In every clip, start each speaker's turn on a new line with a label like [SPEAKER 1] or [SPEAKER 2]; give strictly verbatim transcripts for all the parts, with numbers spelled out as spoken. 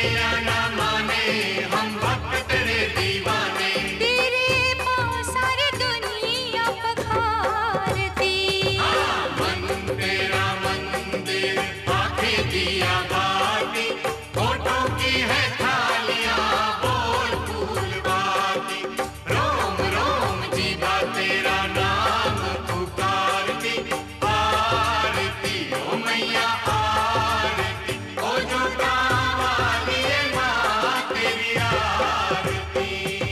[SPEAKER 1] नैया ना माने, हम भक्त तेरे दीवाने।
[SPEAKER 2] तेरे पाँव सारी दुनिया पखारती।
[SPEAKER 1] हाँ, मन तेरा मंदिर, आंखें दिया बाती, होठों की है थालियां, बोल फूल बाती। रोम रोम जीवा तेरा नाम पुकारती, आरती ओ मैया आरती, ओ जो कांवाली है माँ तेरी आरती।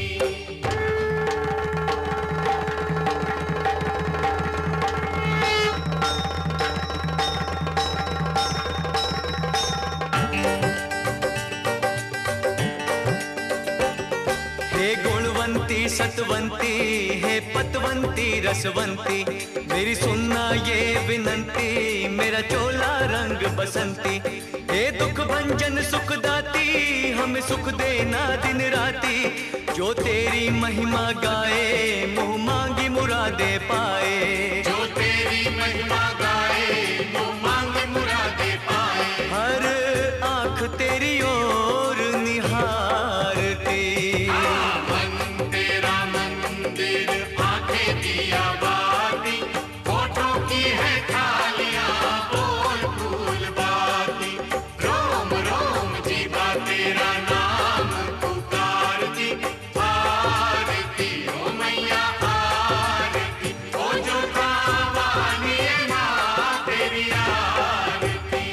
[SPEAKER 3] हे गुणवंती सतवंती, हे पतवंती रसवंती, मेरी सुनना ये विनंती, मेरा चोला रंग बसंती। हे दुख भंजन सुखदाती, हमें सुख देना दिन राती, जो तेरी महिमा गाए, मुँह मांगी मुरादे पाए।
[SPEAKER 1] जो तेरी महिमा गाए, मुँह मांगे मुरादे पाए।
[SPEAKER 3] हर आँख तेरी ओर निहारती।
[SPEAKER 1] मन तेरा मंदिर, आंखें दिया बाती, होठों की है थालियां, बोल फूल बाती। रोम रोम जीवा तेरा नाम पुकारती, आरती ओ मैया आरती, ओ जो कांवाली है माँ तेरी आरती।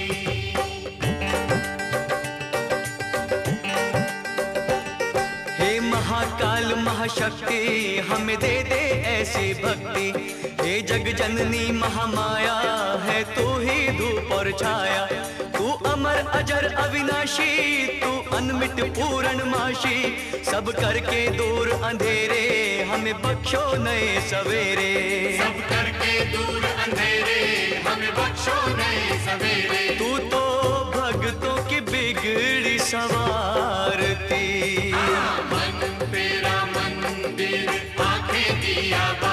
[SPEAKER 3] हे महाकाल महाशक्ति, हमें दे दे ऐसी भक्ति। हे जग जननी महामाया, है तू ही धूप और छाया। तू अमर अजर अविनाशी, तू अनमिट पूर्ण माशी, सब करके दूर अंधेरे, हमें बख्शो नए सवेरे।
[SPEAKER 1] सब करके दूर अंधेरे, हमें बख्शो नए सवेरे।
[SPEAKER 3] तू तो भक्तों की बिगड़ी सवारती।
[SPEAKER 1] मन तेरा मंदिर, आंखें दिया